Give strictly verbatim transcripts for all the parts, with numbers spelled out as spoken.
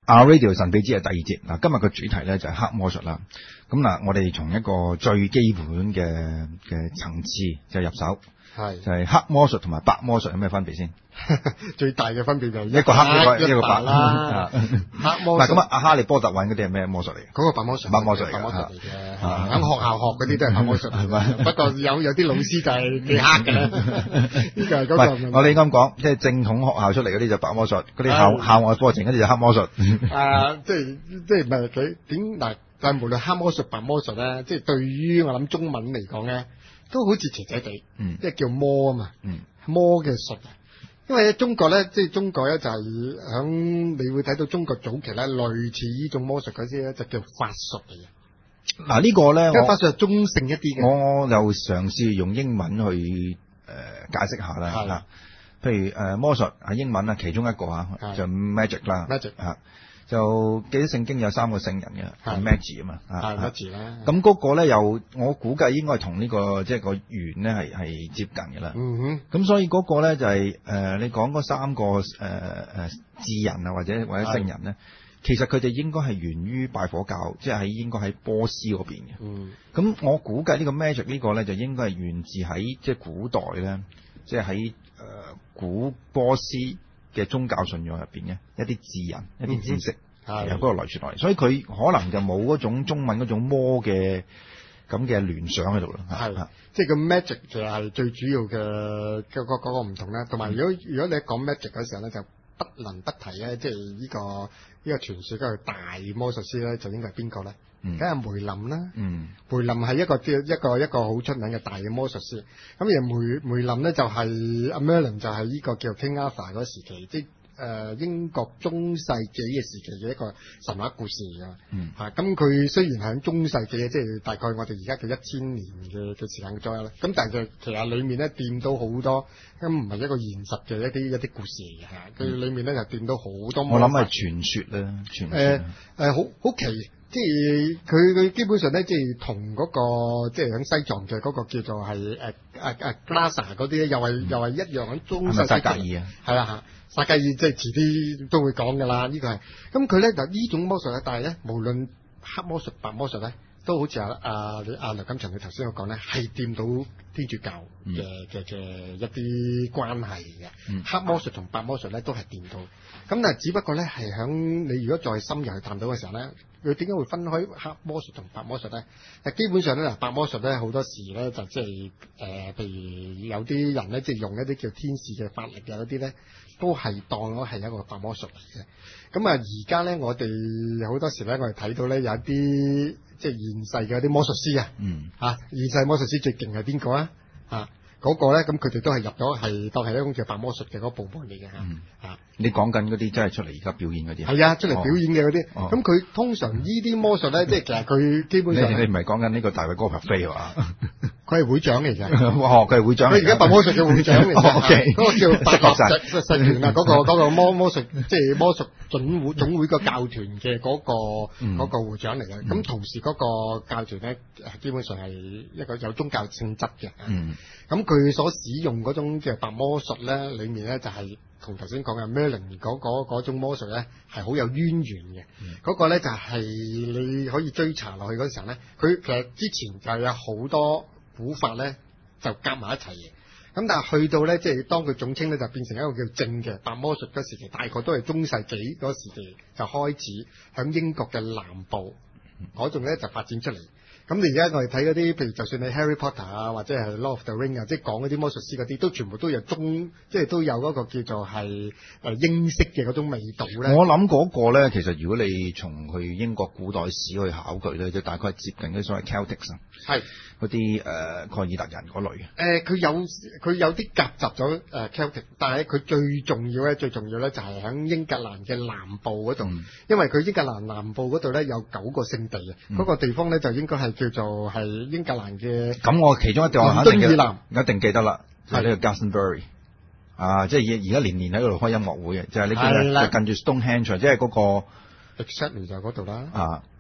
Our Radio 神秘之夜第二節嗱，今日嘅主題咧就係黑魔術啦。咁嗱，我哋從一個最基本嘅嘅層次就入手，係就係黑魔術同埋白魔術有咩分別先？ 最大嘅分別就係一個黑一個一個白啦。黑魔術嗱咁啊，阿哈利波特揾嗰啲係咩魔術嚟嘅？ 嗰個白魔術， 白魔術嚟白魔術嚟嘅。 喺學校學嗰啲都係白魔術係咪？不過有有啲老師就係幾黑嘅咧。呢個係嗰個。 我哋啱講，即係正統學校出嚟嗰啲就白魔術，嗰啲校校外課程嗰啲就黑魔術。 啊，即係即係唔係佢點嗱？但係無論黑魔術、白魔術咧，即係對於我諗中文嚟講咧，都好似邪邪地， 嗯， 即係叫魔啊嘛， 嗯， 魔嘅術。因為中國咧，即係中國咧就係響你會睇到中國早期咧，類似呢種魔術嗰啲咧，就叫法術嚟嘅。 嗱呢個咧， 即係法術係中性一啲嘅。 我又嘗試用英文去誒、呃、解釋下啦。係啦，譬如誒、呃、魔術係英文啊，其中一個啊就 magic 啦。 magic 啊。就記得聖經有三個聖人嘅 magic 啊嘛， 係 magic 啦。 咁嗰個咧又我估計應該係同呢個即係、就是、個圓咧係係接近嘅啦。 嗯哼。咁所以嗰個咧就係、是、誒、呃、你講嗰三個誒誒智人啊或者或者聖人咧，其實佢哋應該係源於拜火教，即係喺應該喺波斯嗰邊嘅。嗯。咁我估計呢個 magic 呢個咧就應該係源自喺即係古代咧，即係喺誒古波斯嘅宗教信仰入邊嘅一啲智人、嗯、一啲知識，係由嗰度流傳落嚟，所以佢可能就冇嗰種中文嗰種魔嘅咁嘅聯想喺度啦。 係，即係個 magic 就係最主要嘅嗰個嗰個唔同啦。同埋如果如果你一講 magic 嗰時候咧，就不能不提咧，即係呢個呢個傳説嗰個大魔術師咧，就應該係邊個咧？梗係梅林啦。嗯，梅林係一個叫一個一個好出名嘅大嘅魔術師。咁而梅梅林咧就係阿 Merlin 就係呢個叫 King Arthur 嗰個時期，即係誒英國中世紀嘅時期嘅一個神話故事嚟㗎。嗯，嚇咁佢雖然係喺中世紀嘅，即係大概我哋而家嘅一千年嘅嘅時間左右啦。咁但係就其實裡面咧掂到好多，咁唔係一個現實嘅一啲一啲故事嚟嘅嚇。佢裡面咧就掂到好多。 我諗係傳說啦，傳說。誒誒，好好奇。即係佢佢基本上咧，即係同嗰個即係喺西藏嘅嗰個叫做係誒誒誒 Glaser 嗰啲咧，又係、嗯、又係一樣喺中世紀。薩格爾啊，係啦嚇，薩格爾即係遲啲都會講㗎啦。呢、這個係咁佢咧就呢種魔術咧，但係咧無論黑魔術白魔術咧，都好似阿阿阿梁錦祥你頭先所講咧，係掂到天主教嘅嘅嘅一啲關係嘅。嗯、黑魔術同白魔術咧都係掂到，咁但係只不過咧係響你如果再深入去探討嘅時候咧。佢點解會分開黑魔術同白魔術咧？誒，基本上咧，嗱，白魔術咧好多時咧就即係誒，譬如有啲人咧即係用一啲叫天使嘅法力嘅嗰啲咧，都係當咗係一個白魔術嚟嘅。咁啊，而家咧我哋好多時咧，我哋睇到咧有一啲即係現世嘅啲魔術師啊，嗯，嚇、啊、現世魔術師最勁係邊個啊？嚇！嗰個咧，咁佢哋都係入咗係當係一種叫白魔術嘅嗰部門嚟嘅嚇。嗯，啊， 你講緊嗰啲真係出嚟而家表演嗰啲？ 係啊，出嚟表演嘅嗰啲。咁、哦、佢通常呢啲魔術咧，即係其實佢基本上你你唔係講緊呢個大衛哥柏飛係嘛？ 佢係會長嚟嘅。 哦，佢係會長。佢而家白魔術嘅會長嚟嘅。 O K， 嗰個叫白樂實實團啊，嗰、嗰個嗰個魔魔術即係魔術總會總會個教團嘅嗰、嗰個嗰、嗯、個會長嚟嘅。咁、嗯、同時嗰個教團咧，基本上係一個有宗教性質嘅。嗯。咁佢所使用嗰種嘅白魔術咧，裏面咧就係同頭先講嘅 Merlin 嗰嗰種魔術咧，係好有淵源嘅。嗰、嗯、個咧就係你可以追查落去嗰時候咧，佢其實之前就有好多古法咧就夾埋一齊嘅。咁但係去到咧，即係當佢總稱咧，就變成一個叫正嘅白魔術嗰時期，大概都係中世紀嗰時期就開始響英國嘅南部嗰種咧就發展出嚟。咁你而家我哋睇嗰啲，譬如就算你 Harry Potter 啊，或者係 Lord of the Ring 啊，即係講嗰啲魔術師嗰啲，都全部都有中，即係都有嗰個叫做係誒英式嘅嗰種味道咧。 我諗嗰個咧，其實如果你從去英國古代史去考據咧，就大概係接近嗰啲所謂 Celtics 啊，係嗰啲誒蓋爾特人嗰類嘅。誒、 呃，佢有佢有啲夾雜咗誒 Celtic，但係佢最重要咧，最重要咧就係喺英格蘭嘅南部嗰度、嗯，因為佢英格蘭南部嗰度咧有九個聖地啊，嗰、嗯那個地方咧就應該係叫做係英格蘭嘅。咁我其中一地我肯定嘅，一定記得啦，係呢個 Glastonbury 啊，即係而家年年喺度開音樂會嘅，就係、是、你記得就近住 Stonehenge，即係嗰個 exactly 就嗰度啦。 啊， 嚇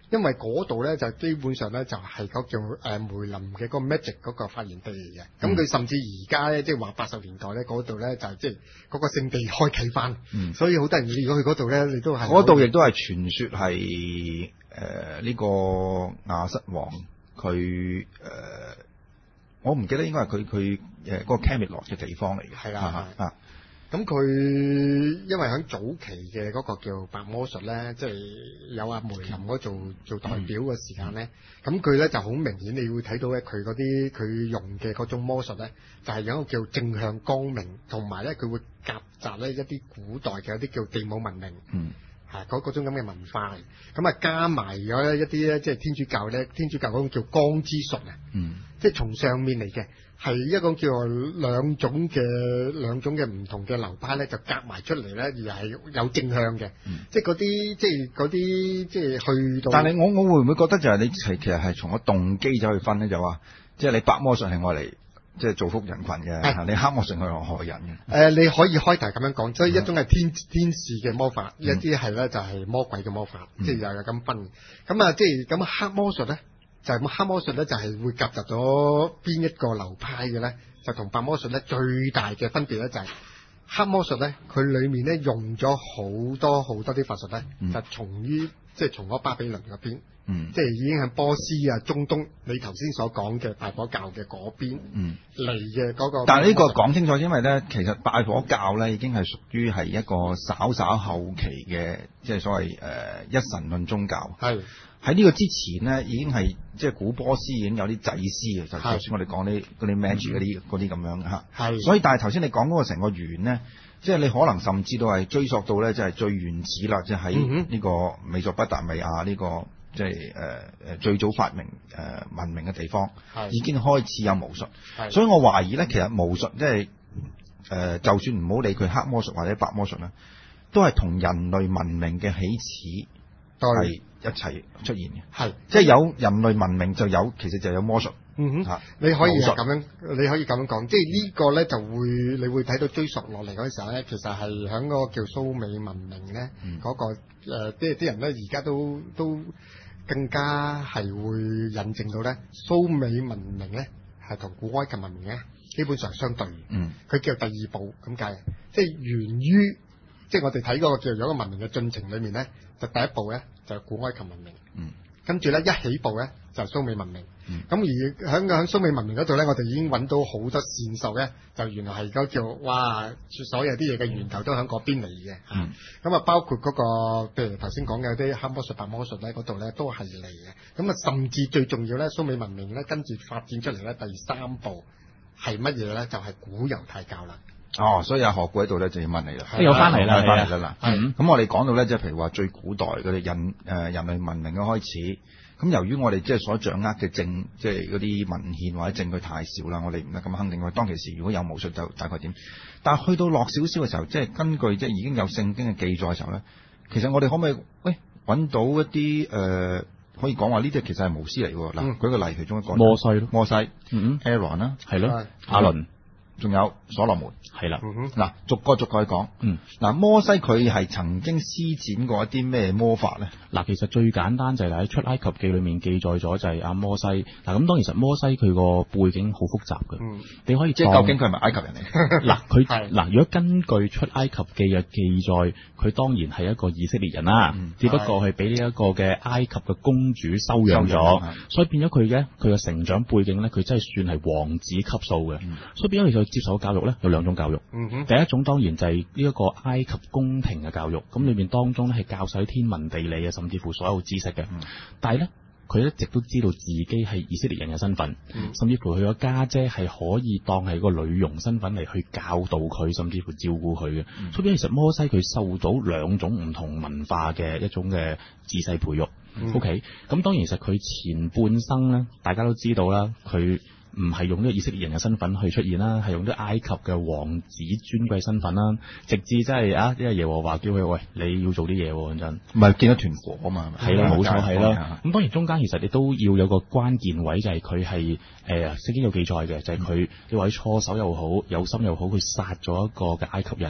因為嗰度咧就基本上咧就係嗰叫誒梅林嘅嗰個 magic 嗰個發源地嚟嘅。咁佢、嗯、甚至而家咧即係話八十年代咧嗰度咧就係即係嗰個聖地開啓翻，嗯、所以好多人如果去嗰度咧，你都係嗰度亦都係傳說係誒呢個亞瑟王佢誒、呃，我唔記得應該係佢佢誒嗰個 Camelot 嘅地方嚟嘅。 係啦啊。咁佢因為喺早期嘅嗰個叫白魔術咧，即係有阿梅林嗰做做代表嘅時間咧，咁佢咧就好明顯，你會睇到咧佢嗰啲佢用嘅嗰種魔術咧，就係有一個叫正向光明，同埋咧佢會夾雜咧一啲古代嘅一啲叫地母文明，嗯，嚇嗰嗰種咁嘅文化，咁啊加埋咗一啲咧即係天主教咧，天主教嗰種叫光之術啊，嗯，即係從上面嚟嘅。係一個叫做兩種嘅兩種嘅唔同嘅流派咧，就夾埋出嚟咧，而係有正向嘅、嗯，即係嗰啲即係嗰啲即係去到。但係我我會唔會覺得就係你係其實係從個動機走去分咧？就話即係你白魔術係愛嚟即係造福人群嘅，係你黑魔術係愛害人嘅。誒、呃，你可以開題咁樣講，所以一種係天天使嘅魔法，嗯、一啲係咧就係魔鬼嘅魔法，嗯、即係又有咁分。咁啊，即係咁黑魔術咧。就係黑魔術咧，就係會夾雜咗邊一個流派嘅咧，就同白魔術咧最大嘅分別咧就係黑魔術咧，佢裡面咧用咗好多好多啲法術咧，嗯、就從於即係從嗰巴比倫嗰邊，嗯、即係已經係波斯啊、中東你頭先所講嘅拜火教嘅嗰邊嚟嘅嗰個。但係呢個講清楚，因為咧其實拜火教咧已經係屬於係一個稍稍後期嘅，即係所謂誒、呃、一神論宗教。係。喺呢個之前咧，已經係即係古波斯已經有啲祭司嘅，就頭先我哋講啲嗰啲 magic 嗰啲嗰啲咁樣嚇。係。所以但係頭先你講嗰個成個圓咧，即係你可能甚至都係追溯到咧，即係最原始啦，即係喺呢個美索不達米亞呢個即係誒誒最早發明誒、呃、文明嘅地方，已經開始有巫術。係。所以我懷疑咧，其實巫術即係誒，就算唔好理佢黑魔術或者白魔術啦，都係同人類文明嘅起始係一齊出現嘅，係即係有人類文明就有，其實就有魔術。嗯哼，你可以咁樣，你可以咁樣講，即係呢個咧就會，你會睇到追溯落嚟嗰陣時候咧，其實係喺嗰個叫蘇美文明咧，嗰、嗯嗰個誒，即係啲人咧而家都都更加係會印證到咧，蘇美文明咧係同古埃及文明咧基本上相對。嗯，佢叫第二步咁解，即係源於。即係我哋睇嗰個叫做一個文明嘅進程裏面咧，就第一步咧就係、是、古埃及文明，嗯，跟住咧一起步咧就係、是、蘇美文明，嗯，咁而喺喺蘇美文明嗰度咧，我哋已經揾到好多線索咧，就原來係嗰叫哇，所有啲嘢嘅源頭都喺嗰邊嚟嘅，嗯，咁啊包括嗰、那個譬如頭先講嘅啲黑魔術、白魔術咧嗰度咧都係嚟嘅，咁啊甚至最重要咧，蘇美文明咧跟住發展出嚟咧第三步係乜嘢咧？就係、是、古猶太教啦。哦，所以阿何故喺度咧就要問你啦，又翻嚟啦，翻嚟啦嗱。咁、嗯、我哋講到咧，即係譬如話最古代嗰啲人誒、呃、人類文明嘅開始，咁由於我哋即係所掌握嘅證，即係嗰啲文獻或者證據太少啦，我哋唔得咁肯定。我當其時如果有巫術就大概點，但係去到落少少嘅時候，即係根據即係已經有聖經嘅記載嘅時候咧，其實我哋可唔可以喂揾到一啲誒、呃、可以講話呢啲其實係巫師嚟喎嗱？舉個例，其中一個摩西咯，摩西，嗯 Aaron 啦，係咯，亞倫。仲有所羅門，係啦，嗱、嗯、逐個逐個去講，嗯，嗱摩西佢係曾經施展過一啲咩魔法咧？嗱，其實最簡單就係喺出埃及記裏面記載咗就係阿摩西，嗱咁當然其實摩西佢個背景好複雜嘅，嗯，你可以即係究竟佢係咪埃及人嚟？嗱佢嗱如果根據出埃及記嘅記載，佢當然係一個以色列人啦，嗯、只不過係俾呢一個嘅埃及嘅公主收養咗，所以變咗佢嘅佢嘅成長背景咧，佢真係算係王子級數嘅，嗯、所以變咗其實。接受教育咧有兩種教育，嗯、哼第一種當然就係呢一個埃及宮廷嘅教育，咁裏面當中咧係教晒天文地理啊，甚至乎所有知識嘅。嗯、但係咧佢一直都知道自己係以色列人嘅身份，嗯、甚至乎佢個家姐係可以當係個女傭身份嚟去教導佢，甚至乎照顧佢嘅。嗯、所以其實摩西佢受到兩種唔同文化嘅一種嘅自細培育。嗯、OK，咁當然其實佢前半生咧，大家都知道啦，佢。唔係用呢個以色列人嘅身份去出現啦，係用啲埃及嘅王子尊貴身份啦，直至真係啊，因為耶和華叫佢喂，你要做啲嘢喎，真唔係見到團火啊嘛，係啦，冇錯係啦。咁當然中間其實你都要有個關鍵位，就係佢係誒聖經有記載嘅，就係、是、佢你話佢錯手又好，有心又好，佢殺咗一個嘅埃及人。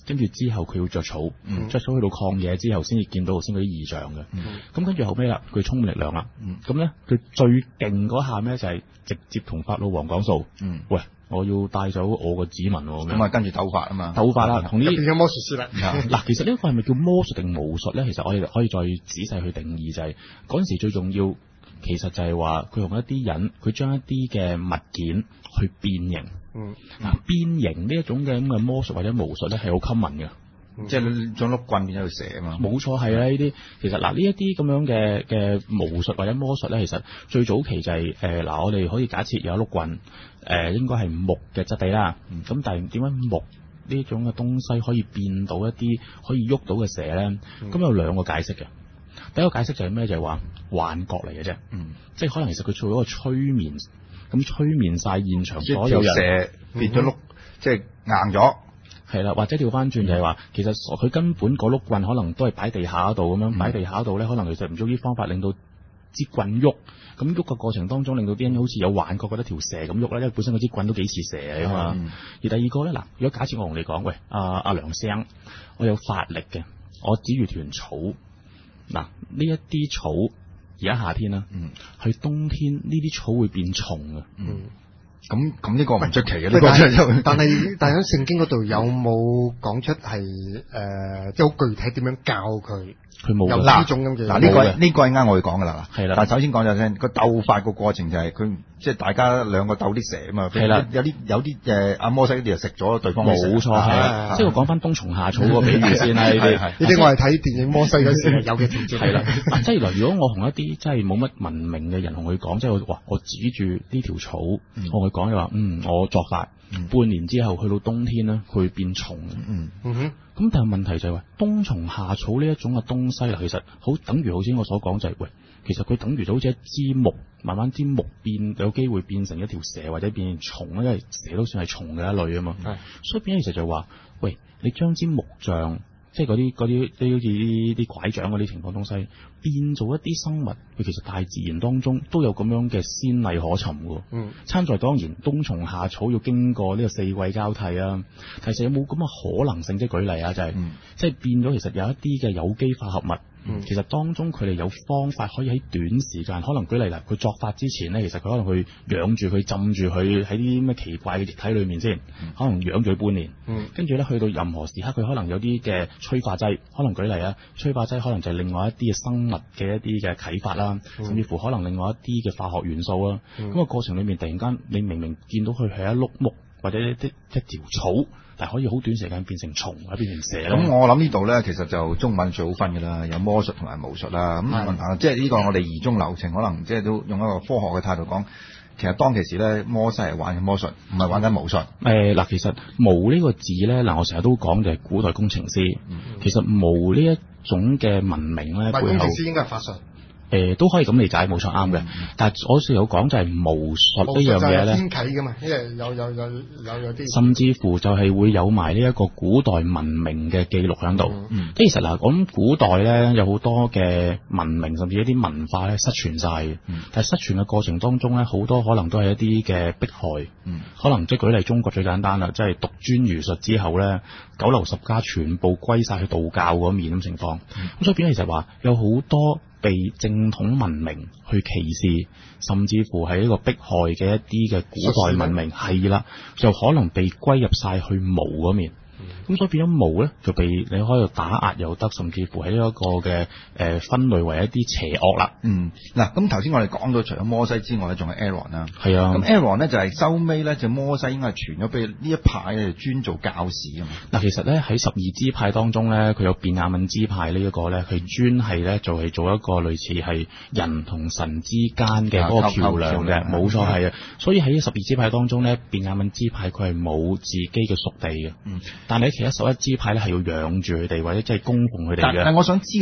跟住之後佢要着草，着、嗯、草去到曠野之後先至見到頭先嗰啲異象嘅。咁、嗯、跟住後尾啦，佢充滿力量啦。咁咧佢最勁嗰下咩就係直接同法老王講數。嗯，喂，我要帶走我個子民喎。咁啊跟住鬥法啊嘛，鬥法啦，同呢啲變咗魔術師啦。嗱，其實呢個係咪叫魔術定巫術咧？其實我哋可以再仔細去定義，就係嗰陣時最重要，其實就係話佢用一啲人，佢將一啲嘅物件去變形。嗯，嗱，變形呢一種嘅咁嘅魔術或者巫術咧係好 common 嘅，即係將碌棍變咗條蛇啊嘛。冇錯，係啦，呢啲其實嗱呢一啲咁樣嘅嘅巫術或者魔術咧，其實最早期就係誒嗱，我哋可以假設有碌棍，誒、呃、應該係木嘅質地啦。咁、嗯、但係點解木呢種嘅東西可以變到一啲可以喐到嘅蛇咧？咁、嗯、有兩個解釋嘅。第一個解釋就係咩？就係、是、話幻覺嚟嘅啫。嗯，即係可能其實佢做咗個催眠。咁催眠晒現場所有人，蛇變咗碌，嗯、即係硬咗，係啦，或者調翻轉就係話，其實佢根本嗰碌棍可能都係擺地下度咁樣，擺、嗯、地下度咧，可能其實唔中啲方法令到支棍喐，咁喐嘅過程當中令到啲人好似有幻覺，覺得條蛇咁喐啦，因為本身嗰支棍都幾似蛇啊嘛、嗯。而第二個咧，嗱，如果假設我同你講，喂，阿、啊、阿梁生，我有法力嘅，我指住團草，嗱，呢一啲草。而家夏天啦，嗯，去冬天呢啲草會變蟲嘅，嗯，咁咁呢個唔出奇嘅，呢個但係但係喺聖經嗰度有冇講出係誒、呃，即係好具體點樣教佢？佢冇有呢種咁嘅。嗱，呢個呢個係啱我哋講噶啦，係啦。但係首先講就先個鬥法個過程就係佢即係大家兩個鬥啲蛇啊嘛，係啦，有啲有啲誒阿摩西啲就食咗對方嘅蛇，冇錯係。即係我講翻冬蟲夏草個比喻先啦，呢啲呢啲我係睇電影摩西嗰時有嘅情節。係啦，即係嗱，如果我同一啲即係冇乜文明嘅人同佢講，即係哇，我指住呢條草，嗯、我同佢講就話，嗯，我作法，嗯、半年之後去到冬天咧，佢會變蟲。嗯嗯哼。咁但係問題就係話冬蟲夏草呢一種嘅東西啦，其實好等於好似我所講就係、是、喂，其實佢等於就好似一支木，慢慢支木變有機會變成一條蛇或者變成蟲，因為蛇都算係蟲嘅一類啊嘛。係，所以變咗其實就話，喂，你將支木像。即係嗰啲嗰啲啲好似啲啲拐杖嗰啲情況東西，變做一啲生物，佢其實大自然當中都有咁樣嘅先例可尋嘅。嗯，參在當然冬蟲夏草要經過呢個四季交替啊，其實有冇咁嘅可能性？即係舉例啊，就係、是嗯、即係變咗，其實有一啲嘅有機化合物。嗯、其實當中佢哋有方法可以喺短時間，可能舉例啦，佢作法之前咧，其實佢可能去養住佢，浸住佢喺啲咩奇怪嘅液體裏面先，嗯、可能養住佢半年，跟住咧去到任何時刻，佢可能有啲嘅催化劑，可能舉例啊，催化劑可能就係另外一啲嘅生物嘅一啲嘅啟發啦，嗯、甚至乎可能另外一啲嘅化學元素啦。咁、嗯、個過程裏面突然間，你明明見到佢係一碌木或者一一條草。但係可以好短時間變成蟲或者變成蛇。咁我諗呢度咧，其實就中文最好分嘅啦，有魔術同埋巫術啦。咁問題即係呢個我哋二中流程，可能即係都用一個科學嘅態度講，其實當其時咧，摩西係玩緊魔術，唔係玩緊巫術。誒、呃、嗱，其實巫呢個字咧，嗱我成日都講就係古代工程師。嗯、其實巫呢一種嘅文明咧，背後工程師應該係法術。誒、呃、都可以咁理解，冇錯啱嘅。嗯、但係我先有講就係巫術呢樣嘢咧，天啟㗎嘛，因為有有有有有啲，甚至乎就係會有埋呢一個古代文明嘅記錄喺度。即、嗯、其實嗱，講古代咧有好多嘅文明，甚至一啲文化咧失傳晒嘅。嗯、但係失傳嘅過程當中咧，好多可能都係一啲嘅迫害。嗯、可能即係舉例中國最簡單啦，即係獨尊儒術之後咧，九流十家全部歸晒去道教嗰面咁情況。咁、嗯、所以變咗其實話有好多被正統文明去歧視，甚至乎係一個迫害嘅一啲嘅古代文明，係啦，就可能被歸入晒去巫嗰面。咁、嗯、所以變咗巫咧，就被你可以打壓又得，甚至乎喺一個嘅誒、呃、分類為一啲邪惡啦。嗯，嗱，咁頭先我哋講到除咗摩西之外咧，仲係 Aaron 啦。係啊，咁 Aaron 咧就係收尾咧，就摩西應該係傳咗俾呢一派咧，專做教士啊嘛。嗱，其實咧喺十二支派當中咧，佢有便雅憫支派呢一個咧，佢專係咧就係做一個類似係人同神之間嘅嗰個橋梁嘅，冇錯係啊。所以喺十二支派當中咧，便雅憫支派佢係冇自己嘅屬地嘅。嗯。但係喺其他十一支派咧，係要養住佢哋，或者即係供奉佢哋嘅。但係我想知嘅就係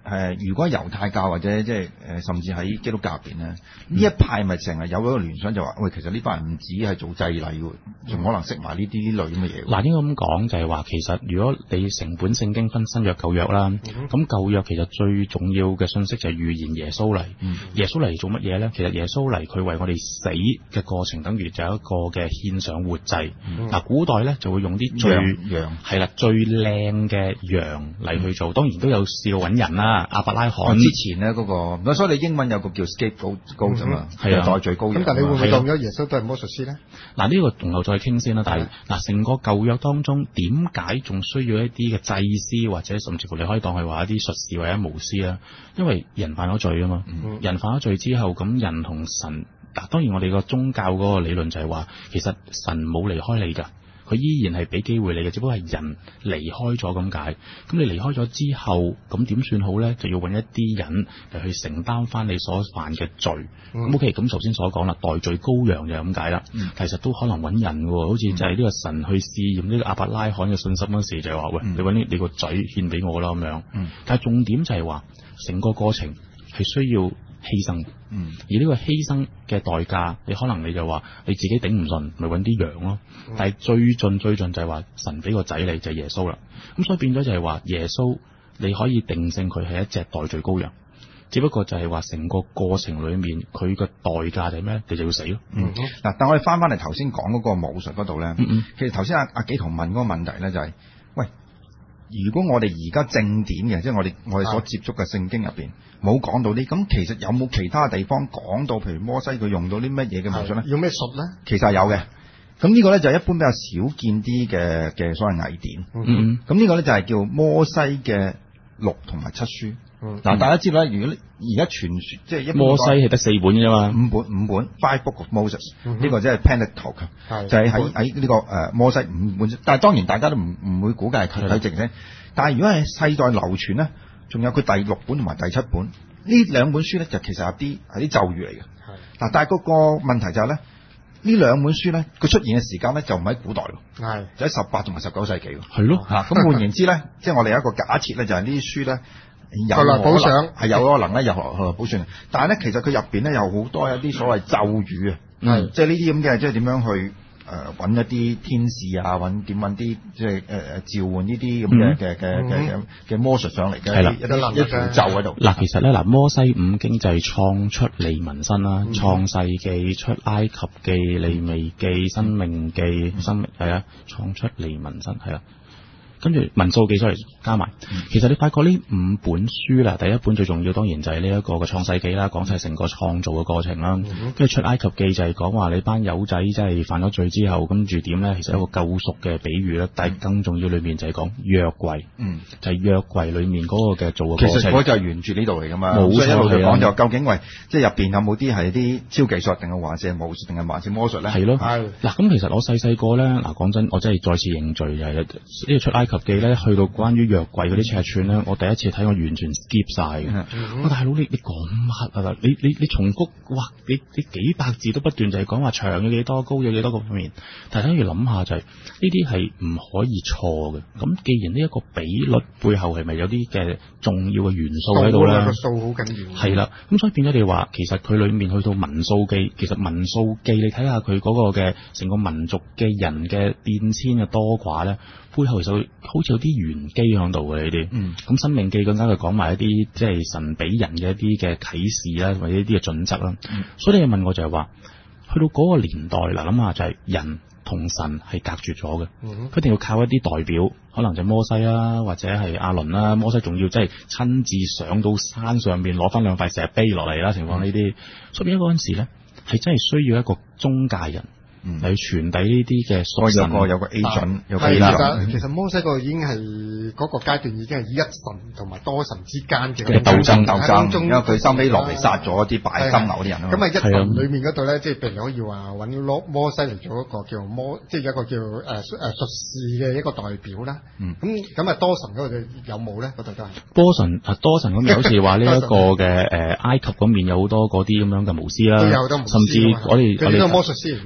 呃，如果猶太教或者即係誒，甚至喺基督教入邊咧，呢、嗯、一派咪成日有一個聯想就話，喂，其實呢班人唔止係做祭禮喎，仲可能識埋呢啲呢類咁嘅嘢。嗱， 應該咁講就係話，其實如果你成本聖經分新約舊約啦，咁、嗯、舊約其實最重要嘅信息就係預言耶穌嚟。嗯、耶穌嚟做乜嘢咧？其實耶穌嚟佢為我哋死嘅過程，等於就係一個嘅獻上活祭。嗱、嗯，古代咧就會用啲最羊係啦，最靚嘅羊嚟去做，當然都有試過揾人啦，亞伯拉罕。 之前咧嗰、那個，所以你英文有個叫 scapegoat 啫嘛，係啊，代罪羔羊。 咁但係你會唔會當咗耶穌都係魔術師咧？ 嗱，呢個同後再傾先啦。但係嗱，成個舊約當中，點解仲需要一啲嘅祭司或者甚至乎你可以當係話一啲術士或者巫師啦？因為人犯咗罪啊嘛，嗯、人犯咗罪之後，咁人同神，嗱，當然我哋個宗教嗰個理論就係話，其實神冇離開你㗎。佢依然係俾機會你嘅，只不過係人離開咗咁解。咁你離開咗之後，咁點算好咧？就要揾一啲人嚟去承擔翻你所犯嘅罪。咁、嗯、OK，咁頭先所講啦，代罪羔羊就係咁解啦。嗯、其實都可能揾人喎，好似就係呢個神去試驗呢個亞伯拉罕嘅信心嗰時，就係話喂，嗯、你揾你個仔獻俾我啦咁樣。嗯、但係重點就係話，成個過程係需要犧牲，嗯，而呢個犧牲嘅代價，你可能你就話你自己頂唔順，咪揾啲羊咯。嗯、但係最盡最盡就係話神俾個仔你就係耶穌啦。咁所以變咗就係話耶穌你可以定性佢係一隻代罪羔羊，只不過就係話成個過程裏面佢個代價就係咩？你就要死咯。嗯， 嗱，但我哋翻翻嚟頭先講嗰個武術嗰度咧，嗯嗯其實頭先阿阿紀陶問嗰個問題咧就係、是，喂，如果我哋而家正典嘅，即係我哋我哋所接觸嘅聖經入邊。冇講到呢，咁其實有冇其他地方講到，譬如摩西佢用到啲乜嘢嘅武術咧？ 用咩術咧？ 其實係有嘅。咁呢個咧就係一般比較少見啲嘅嘅所謂偽典。嗯嗯。咁呢個咧就係叫摩西嘅六同埋七書。嗯。嗱，大家知道咧，如果而家傳説即係一般摩西係得四本啫嘛， 五本五本 Five Book of Moses，呢、嗯、個即係 Pentateuch，係就係喺喺呢個誒摩西五本。但係當然大家都唔唔會估計係佢淨啫。但係如果係世代流傳咧。仲有佢第六本同埋第七本呢兩本書咧，就其實係啲係啲咒語嚟嘅。係嗱，但係嗰個問題就係咧，呢兩本書咧，佢出現嘅時間咧就唔喺古代咯，係就喺十八同埋十九世紀咯。係咯嚇，咁換言之咧，即係我哋有一個假設咧，就係呢啲書咧有可能係有可能咧有後來補上，但係咧其實佢入邊咧有好多有啲所謂咒語啊，係即係呢啲咁嘅，即係點樣去？誒揾、呃、一啲天使啊，揾點揾啲即係誒誒召喚呢啲咁嘅嘅嘅嘅嘅魔術上嚟嘅， 係啦， 一啲一條咒喺度。嗱， 其實咧嗱，摩西五經就係創出利民申啦，嗯、創世記、出埃及記、利未記、申命記、申命係啊，創出利民申係啊。跟住民數記出嚟加埋，其實你發覺呢五本書啦，第一本最重要當然就係呢一個嘅創世記啦，講晒成個創造嘅過程啦。跟住、嗯、出埃及記就係講話你班友仔即係犯咗罪之後，跟住點咧？其實一個救贖嘅比喻啦。但係更重要裏面就係講約櫃，嗯，就係約櫃裏面嗰個嘅做嘅過程。其實嗰就係沿住呢度嚟噶嘛，冇錯，一路就講就究竟喂，即係入邊有冇啲係啲超技術，定係還是武術，定係還是魔術咧？係咯，係嗱。咁其實我細細個咧，嗱講真，我真係再次認罪就係呢個出埃及記咧，去到關於約櫃嗰啲尺寸咧，我第一次睇我完全 skip 晒嘅。我大佬你你講乜啊？你你你重複哇！你你幾百字都不斷就係講話長有幾多，高有幾多個方面。但係等於諗下就係呢啲係唔可以錯嘅。咁既然呢一個比率背後係咪有啲嘅重要嘅元素喺度咧？ 個數好緊要。 係啦，咁所以變咗你話，其實佢裏面去到民數記，其實民數記你睇下佢嗰個嘅成個民族嘅人嘅變遷嘅多寡咧。背後其實好似有啲玄機喺度嘅呢啲，咁申命記更加佢講埋一啲即係神俾人嘅一啲嘅啟示啦，或者一啲嘅準則啦。嗯、所以你問我就係話，去到嗰個年代嗱，諗下就係人同神係隔絕咗嘅，佢、嗯、一定要靠一啲代表，可能就摩西啦，或者係亞倫啦。摩西仲要即係親自上到山上面攞翻兩塊石碑落嚟啦，情況呢啲。所以嗰陣時咧，係真係需要一個中介人。嚟傳遞呢啲嘅，所以有個有個 agent，有個 agent。 其實摩西個已經係嗰個階段，已經係一神同埋多神之間嘅鬥爭鬥爭。因為佢收尾落嚟殺咗一啲拜金牛啲人。 咁啊，一神裏面嗰度咧，即係譬如可以話揾攞摩西嚟做一個叫摩，即係一個叫誒誒術士嘅一個代表啦。咁咁啊，多神嗰度有冇咧？嗰度都係多神啊，多神嗰面好似話呢一個嘅誒埃及嗰面有好多嗰啲咁樣嘅巫師啦，甚至我哋我哋睇翻呢個。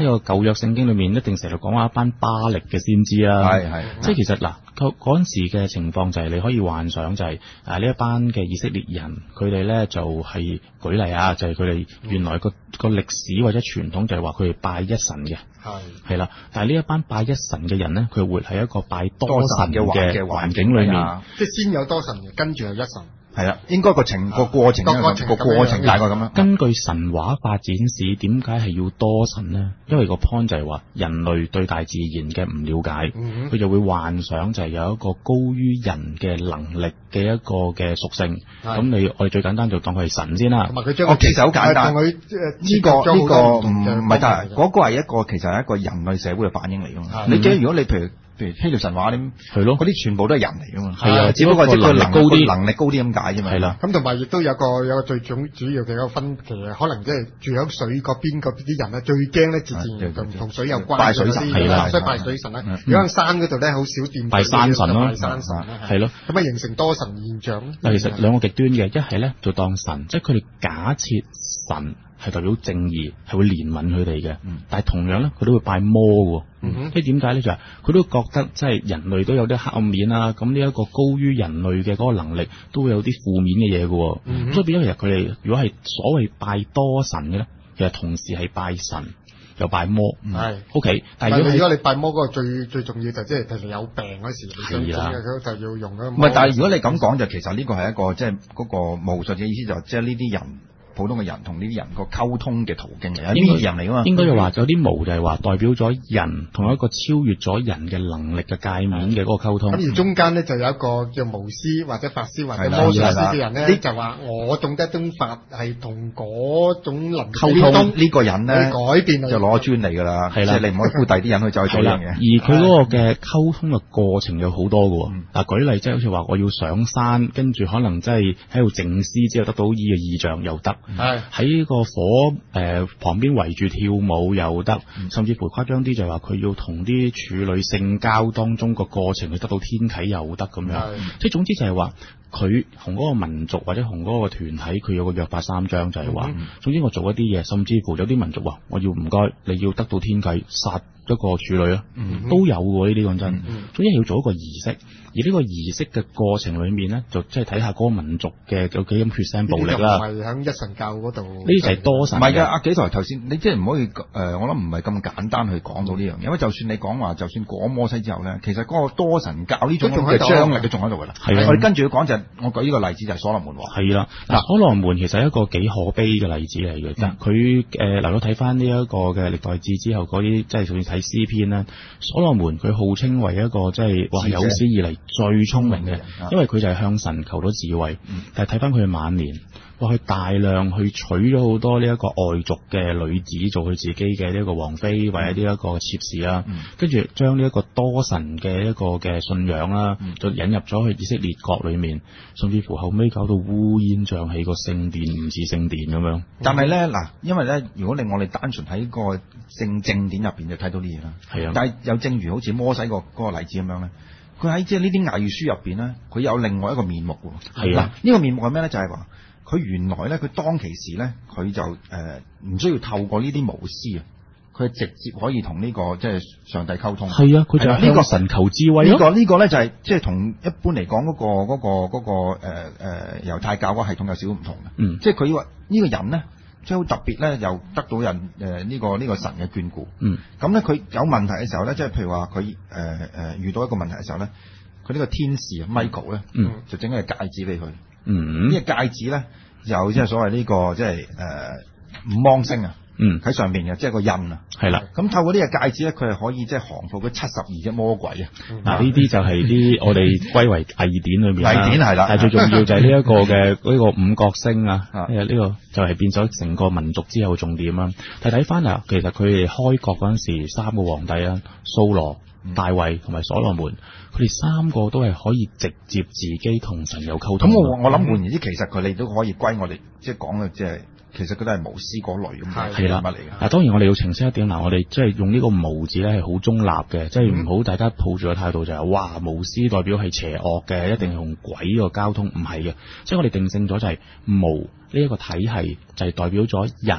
個舊約聖經裏面一定成日講話一班巴力嘅先知啊， 係係， 即係其實嗱，嗰嗰陣時嘅情況就係你可以幻想就係誒呢一班嘅以色列人，佢哋咧就係、是、舉例啊，就係佢哋原來個個歷史或者傳統就係話佢哋拜一神嘅，係係啦，但係呢一班拜一神嘅人咧，佢活喺一個拜多神嘅環境裏面， 即係先有多神，跟住有一神。 係啦，應該個情個過程，個過程個過程大概咁樣。 根據神話發展史，點解係要多神呢？因為個 point 就係話人類對大自然嘅唔了解，佢、嗯、就會幻想就係有一個高於人嘅能力嘅一個嘅屬性。咁你我哋最簡單就當佢係神先啦。 同埋佢將我其實好簡單，佢呢個呢個唔唔係，但係嗰個係一個其實係一個人類社會嘅反應嚟噶嘛。你記得如果你譬如。譬如希臘神話啲係咯，嗰啲全部都係人嚟噶嘛，係啊，只不過即係能力高啲，能力高啲咁解啫嘛，係啦。咁同埋亦都有個有個最總主要嘅一個分歧，可能即係住喺水嗰邊嗰啲人咧，最驚咧自然同同水有關拜水神係啦， 所以拜水神啦。如果喺山嗰度咧，好少掂拜山神咯， 拜山神係咯， 咁啊形成多神現象。 嗱，其實兩個極端嘅，一係咧就當神，即係佢哋假設神係代表正義，係會憐憫佢哋嘅。但係同樣咧，佢都會拜魔嘅。即係點解咧？就係佢都覺得即係人類都有啲黑暗面啊。咁呢一個高於人類嘅嗰個能力，都會有啲負面嘅嘢嘅。嗯、所以變咗其實佢哋如果係所謂拜多神嘅咧，其實同時係拜神又拜魔。係 O K。但係如果如果你拜魔嗰個最最重要就即係譬如有病嗰時，你想佢就要用嗰。 唔係，但係如果你咁講就其實呢個係一個即係嗰個巫術嘅意思就即係呢啲人。普通嘅人同呢啲人個溝通嘅途徑嚟，有啲人嚟噶嘛？ 應該就話有啲巫就係話代表咗人同一個超越咗人嘅能力嘅界面嘅嗰個溝通。 咁而中間咧就有一個叫巫師或者法師或者魔術師嘅人咧，就話我懂得一種法係同嗰種能溝通呢個人咧改變就攞專嚟㗎啦。係啦，即係你唔可以呼第啲人去走去做呢樣嘢。 而佢嗰個嘅溝通嘅過程有好多嘅喎。嗱，舉例即係好似話我要上山，跟住可能即係喺度靜思之後得到呢個異象又得。係喺個火誒、呃、旁邊圍住跳舞又得，嗯、甚至乎誇張啲就係話佢要同啲處女性交當中個過程去得到天啟又得咁樣，即係總之就係話佢同嗰個民族或者同嗰個團體佢有個約法三章就係話，嗯、總之我做一啲嘢，甚至乎有啲民族話我要唔該你要得到天啟殺一個處女啊，嗯、都有喎呢啲講真，嗯、總之要做一個儀式。而呢個儀式嘅過程裏面咧，就即係睇下嗰個民族嘅有幾咁血腥暴力啦。 唔係喺一神教嗰度。 呢啲就係多神。 唔係嘅，阿幾台頭先，你即係唔可以誒、呃，我諗唔係咁簡單去講到呢樣嘢。因為就算你講話，就算過摩西之後咧，其實嗰個多神教呢種嘅張力都仲喺度㗎啦。係啊，我哋跟住要講就係、是，我舉呢個例子就係所羅門王。係啦，嗱，所羅門其實係一個幾可悲嘅例子嚟嘅。嗱、嗯，佢誒嚟到睇翻呢一個嘅歷代志之後嗰啲，即係仲要睇詩篇啦。所羅門佢號稱為一個即係話有史以嚟最聰明嘅，因為佢就係向神求到智慧，嗯、但係睇翻佢嘅晚年，話佢大量去娶咗好多呢一個外族嘅女子做佢自己嘅呢一個王妃或者呢一個妾侍啦，跟住將呢一個多神嘅一個嘅信仰啦，嗯、就引入咗去以色列國裏面，甚至乎後尾搞到烏煙瘴氣，個聖殿唔似聖殿咁樣。 但係咧嗱，因為咧，如果你我哋單純喺個聖正典入邊就睇到啲嘢啦，係啊，但係又正如好似摩西個嗰個例子咁樣咧。佢喺即係呢啲藝書入邊咧，佢有另外一個面目喎。係啊，呢個面目係咩咧？就係話佢原來咧，佢當其時咧，佢就誒唔、呃、需要透過呢啲巫師啊，佢直接可以同呢、這個即係上帝溝通。係啊，佢就係呢個神求智慧。呢、這個呢、這個咧就係即係同一般嚟講嗰個嗰、那個嗰、那個誒誒、呃、猶太教嗰個系統有少少唔同嘅。嗯，即係佢話呢個人咧。即係好特別咧，又得到人誒呢、呃這個呢、這個神嘅眷顧。嗯，咁咧佢有問題嘅時候咧，即係譬如話佢誒誒遇到一個問題嘅時候咧，佢呢個天使 Michael 咧，嗯，就整個戒指俾佢。嗯，呢個戒指咧有即係所謂呢、這個即係誒五芒星啊。嗯，喺上邊嘅，即係個印啊，係啦。咁透過呢個戒指咧，佢係可以即係降服嗰七十二隻魔鬼啊。 嗱，呢啲就係啲我哋歸為偽典裏面啦。 偽典係啦， 但係最重要就係呢一個嘅呢個五角星啊，因為呢個就係變咗成個民族之後重點啦。但係睇翻啊，其實佢哋開國嗰陣時，三個皇帝啊，掃羅、大衛同埋所羅門，佢哋三個都係可以直接自己同神有溝通。 咁我我諗換言之，其實佢哋都可以歸我哋即係講嘅即係。其實佢都係巫師嗰類咁嘅係啦，乜嚟嘅？ 嗱，當然我哋要澄清一點，嗱，我哋即係用呢個巫字咧係好中立嘅，即係唔好大家抱住個態度就係、是、哇巫師代表係邪惡嘅，一定係同鬼個交通，唔係嘅。即係我哋定性咗就係巫呢一個體系就係代表咗人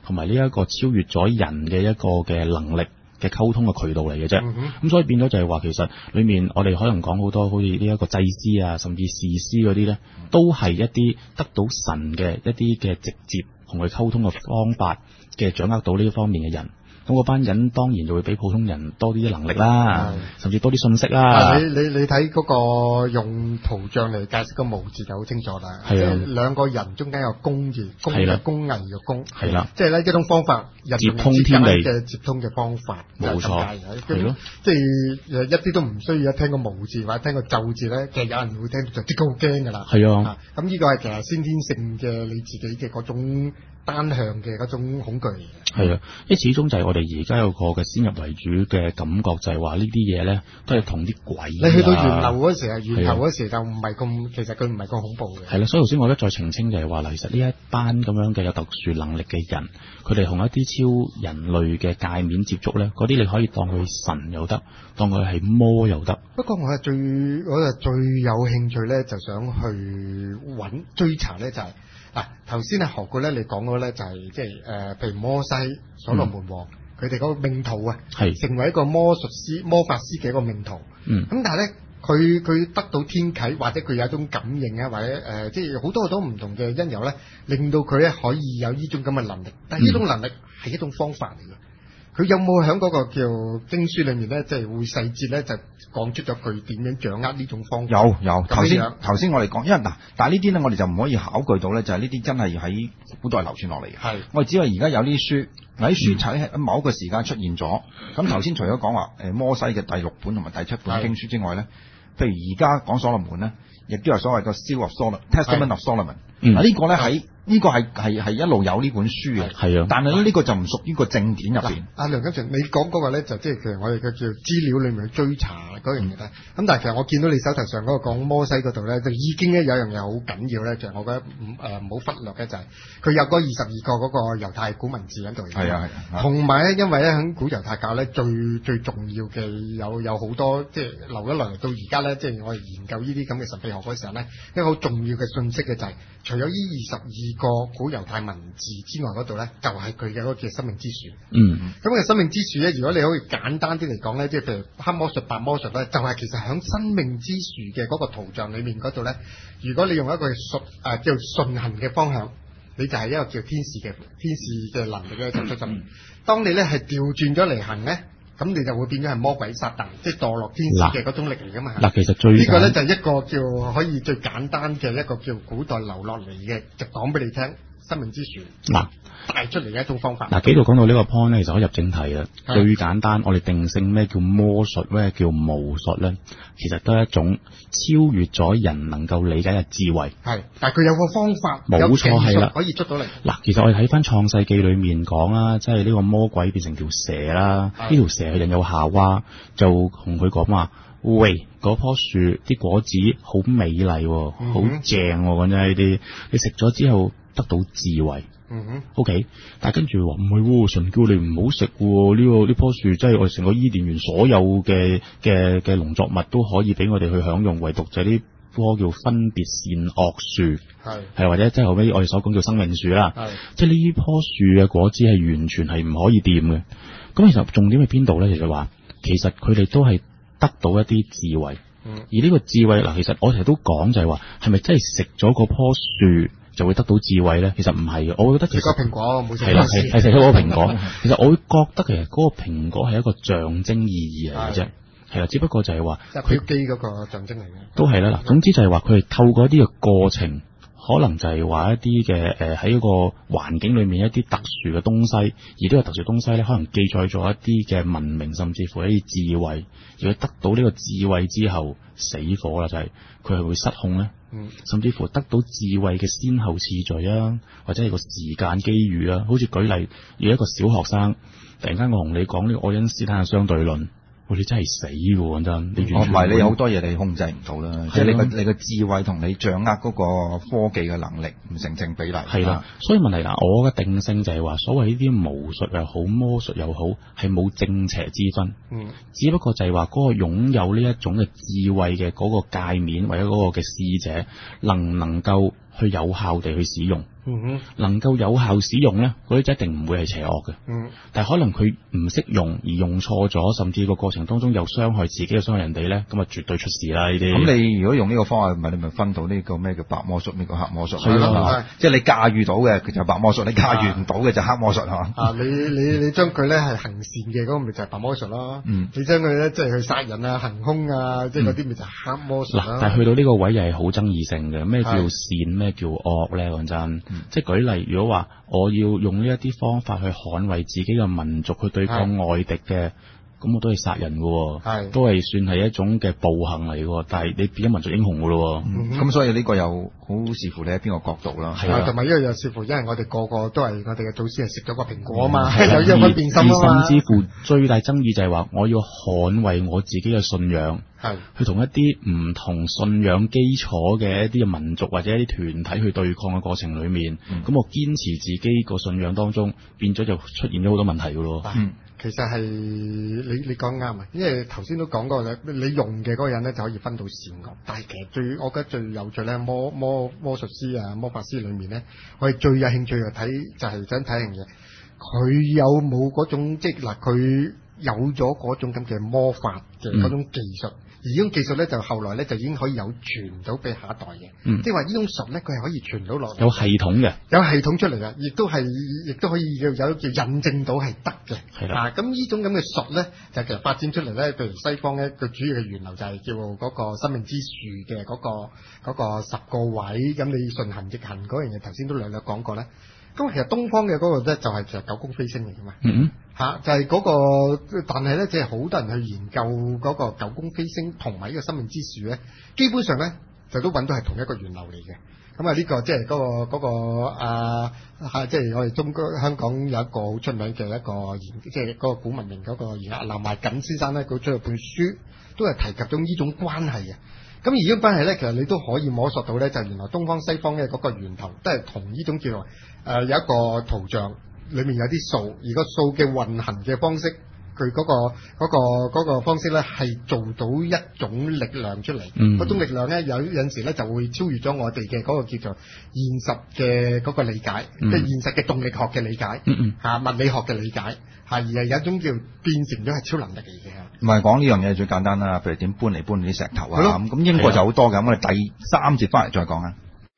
同埋呢一個超越咗人嘅一個嘅能力嘅溝通嘅渠道嚟嘅啫。咁、 嗯嗯、所以變咗就係話，其實裏面我哋可能講好多好似呢一個祭司啊，甚至士師嗰啲咧，都係一啲得到神嘅一啲嘅直接同佢溝通嘅方法嘅掌握到呢一方面嘅人。咁嗰班人當然就會比普通人多啲能力啦，甚至多啲信息啦。 你你你睇嗰個用圖像嚟解釋個無字就好清楚啦。係啊，即係兩個人中間有工字，工嘅工藝嘅工。係啦，即係咧一種方法，人與人之間嘅接通嘅方法。冇錯，係咯，即係誒一啲都唔需要一聽個無字或者聽個咒字咧，其實有人會聽就即刻好驚㗎啦。係啊，咁呢個係其實先天性嘅你自己嘅嗰種單向嘅嗰種恐懼嚟嘅。係啊， 因為始終就係我哋而家有個嘅先入為主嘅感覺，就係話呢啲嘢咧都係同啲鬼、啊。 你去到源流嗰時啊，源頭嗰時就唔係咁，其實佢唔係咁恐怖嘅。 係啦，所以頭先我咧再澄清就係話，其實呢一班咁樣嘅有特殊能力嘅人，佢哋同一啲超人類嘅界面接觸咧，嗰啲你可以當佢神又得，當佢係魔又得。 不過我係最我係最有興趣咧，就想去揾追查咧就係、是。嗱，頭先啊何故咧，你講嗰咧就係即係誒，譬如摩西、所羅門王佢哋嗰個命途啊，係成為一個魔術師、魔法師嘅一個命途。嗯，咁但係咧，佢佢得到天啟，或者佢有一種感應啊，或者誒，即係好多好多唔同嘅因由咧，令到佢咧可以有呢種咁嘅能力。但係呢種能力係一種方法嚟嘅。佢有冇喺嗰個叫經書裏面咧，即係會細節咧，就講出咗佢點樣掌握呢種方法？ 有有，頭先頭先我哋講，因為嗱，但係呢啲咧，我哋就唔可以考據到咧，就係呢啲真係喺古代流傳落嚟嘅。係，我哋只係而家有呢啲書，嗱啲書喺喺某一個時間出現咗。咁頭先除咗講話誒摩西嘅第六本同埋第七本經書之外咧，譬如而家講所羅門咧，亦都有所謂個 Seal of Solomon、Testament of Solomon。嗱呢個咧喺呢個係係係一路有呢本書嘅，係啊，但係呢個就唔屬於個正典入邊。阿梁錦祥，你講嗰個咧就即係其實我哋嘅叫資料裏面去追查嗰樣嘢咧。咁、嗯、但係其實我見到你手頭上嗰個講摩西嗰度咧，就已經咧有樣嘢好緊要咧，就係、是、我覺得唔誒唔好忽略嘅就係、是、佢有嗰二十二個嗰個猶太古文字喺度。係啊係。同埋咧，因為咧喺古猶太教咧最最重要嘅有有好多即係留一落嚟到而家咧，即係我哋研究呢啲咁嘅神秘學嗰時候咧，一個好重要嘅信息嘅就係、是、除咗呢二十二個古猶太文字之外嗰度咧，就係佢嘅嗰個叫生命之樹。嗯，咁嘅生命之樹咧，如果你可以簡單啲嚟講咧，即係譬如黑魔術、白魔術咧，就係、是、其實喺生命之樹嘅嗰個圖像裏面嗰度咧，如果你用一個順誒叫順行嘅方向，你就係一個叫天使嘅天使嘅能力咧就出咗。嗯、當你咧係調轉咗嚟行咧，咁你就會變咗係魔鬼撒旦，即係墮落天使嘅嗰種力嚟噶嘛。嗱，其實最呢個咧就係一個叫可以最簡單嘅一個叫古代流落嚟嘅，就講俾你聽。生命之樹嗱帶出嚟嘅一種方法。嗱， 幾度講到呢個 point 咧，其實可以入正題啦。最簡單，我哋定性咩叫魔術，咩叫巫術咧？其實都係一種超越咗人能夠理解嘅智慧。係，但係佢有個方法，冇錯係啦，可以出到嚟。嗱，其實我哋睇翻創世記裏面講啦，即係呢個魔鬼變成條蛇啦，呢條蛇係引誘夏娃，就同佢講話：喂，嗰棵樹啲果子好美麗，好、嗯、正喎，講真呢啲，你食咗之後得到智慧。嗯哼 ，OK， 但係跟住話唔係，神叫你唔好食喎，呢、這個呢棵樹，即係我哋成個伊甸園所有嘅嘅嘅農作物都可以俾我哋去享用，唯獨就係呢棵叫分別善惡樹，係係或者即係後尾我哋所講叫生命樹啦，係即係呢棵樹嘅果子係完全係唔可以掂嘅。咁其實重點喺邊度咧？其實話其實佢哋都係得到一啲智慧，嗯、而呢個智慧嗱，其實我成日都講就係話，係咪真係食咗嗰棵樹就會得到智慧咧？其實唔係嘅，我覺得其實食個蘋果冇錯， 係啦，係係食咗個蘋果。其實我會覺得其實嗰個蘋果係一個象徵意義嚟嘅啫，係啦，只不過就係話佢機嗰個象徵嚟嘅， 都係啦。嗱，總之就係話佢係透過一啲嘅過程。可能就係話一啲嘅誒喺一個環境裏面一啲特殊嘅東西，而呢個特殊東西咧，可能記載咗一啲嘅文明，甚至乎一啲智慧。而佢得到呢個智慧之後，死火啦，就係佢係會失控咧，嗯、甚至乎得到智慧嘅先後次序啊，或者係個時間機遇啊。好似舉例，如果一個小學生突然間我同你講呢個愛因斯坦嘅相對論。你真係死嘅喎，真你完全唔係你有好多嘢你控制唔到啦，即係你個你個智慧同你掌握嗰個科技嘅能力唔成正比例。係啦，所以問題嗱，我嘅定性就係話，所謂呢啲巫術又好，魔術又好，係冇正邪之分。嗯，只不過就係話嗰個擁有呢一種嘅智慧嘅嗰個界面或者嗰個嘅使者，能唔能夠去有效地去使用。 嗯哼， 能夠有效使用咧，嗰啲就一定唔會係邪惡嘅。 嗯， 但係可能佢唔識用而用錯咗，甚至個過程當中又傷害自己又傷害人哋咧，咁啊絕對出事啦！呢啲。 咁你如果用呢個方法，咪你咪分到呢個咩叫白魔術，咩叫黑魔術？ 係咯， 即係你駕馭到嘅佢就白魔術，你駕馭唔到嘅就黑魔術係嘛？ 啊，你你你將佢咧係行善嘅嗰個咪就係白魔術咯。嗯，你將佢咧即係去殺人啊、行兇啊，即係嗰啲咪就係黑魔術啦。 但係去到呢個位又係好爭議性嘅，咩叫善，咩叫惡咧？講真，即係舉例。如果話我要用呢一啲方法去捍衛自己嘅民族去對抗外敵嘅，咁我都係殺人嘅，都係算係一種嘅暴行嚟嘅。但係你變咗民族英雄嘅咯，咁、 嗯嗯、所以呢個又好視乎你喺邊個角度啦。 係啊，同埋呢個又視乎，因為我哋個個都係我哋嘅祖先係食咗個蘋果啊嘛，有一分變心啊嘛。 甚至乎最大爭議就係話，我要捍衛我自己嘅信仰。係去同一啲唔同信仰基礎嘅一啲嘅民族或者一啲團體去對抗嘅過程裏面，咁、嗯、我堅持自己個信仰當中，變咗就出現咗好多問題噶咯。 嗯，其實係你你講啱啊，因為頭先都講過咧，你用嘅嗰個人咧就可以分到善惡，但係其實最我覺得最有趣咧，魔魔魔術師啊、魔法師裏面咧，我哋最有興趣嘅睇就係想睇樣嘢，佢有冇嗰種即係嗱，佢有咗嗰種咁嘅魔法嘅嗰種技術。嗯，而呢種技術咧，就後來咧就已經可以有傳到俾下一代嘅，嗯、即係話呢種術咧，佢係可以傳到落嚟， 有系統嘅， 有系統出嚟嘅，亦都係，亦都可以有有叫印證到係得嘅。係啦，咁呢種咁嘅術咧，就其實發展出嚟咧，譬如西方咧，佢主要嘅源流就係叫嗰個生命之樹嘅嗰個嗰個十個位，咁你順行逆行嗰樣嘢，頭先都略略講過咧。咁其實東方嘅嗰個咧就係其實九宮飛星嚟嘅嘛，嗯嚇就係嗰個，但係咧即係好多人去研究嗰個九宮飛星同埋呢個生命之樹咧，基本上咧就都揾到係同一個源流嚟嘅。咁啊呢個即係嗰個嗰個啊嚇，即係我哋中國香港有一個好出名嘅一個研，即係嗰個古文明嗰個研究南懷瑾先生咧，佢出咗本書都係提及咗呢種關係嘅。咁而呢種關係咧，其實你都可以摸索到咧，就原來東方西方嘅嗰個源頭都係同呢種叫做誒、呃、有一個圖像，裏面有啲數，而個數嘅運行嘅方式，佢嗰、嗰個嗰、嗰個嗰個方式咧係做到一種力量出嚟，嗰、嗯、種力量咧有有陣時咧就會超越咗我哋嘅嗰個叫做現實嘅嗰個理解，即係、嗯、現實嘅動力學嘅理解，嚇、嗯嗯啊、物理學嘅理解，嚇而係有一種叫變成咗係超能力嚟嘅。 唔係講呢樣嘢最簡單啦，譬如點搬嚟搬啲石頭啊咁，咁英國就好多嘅，咁我哋第三節翻嚟再講啊。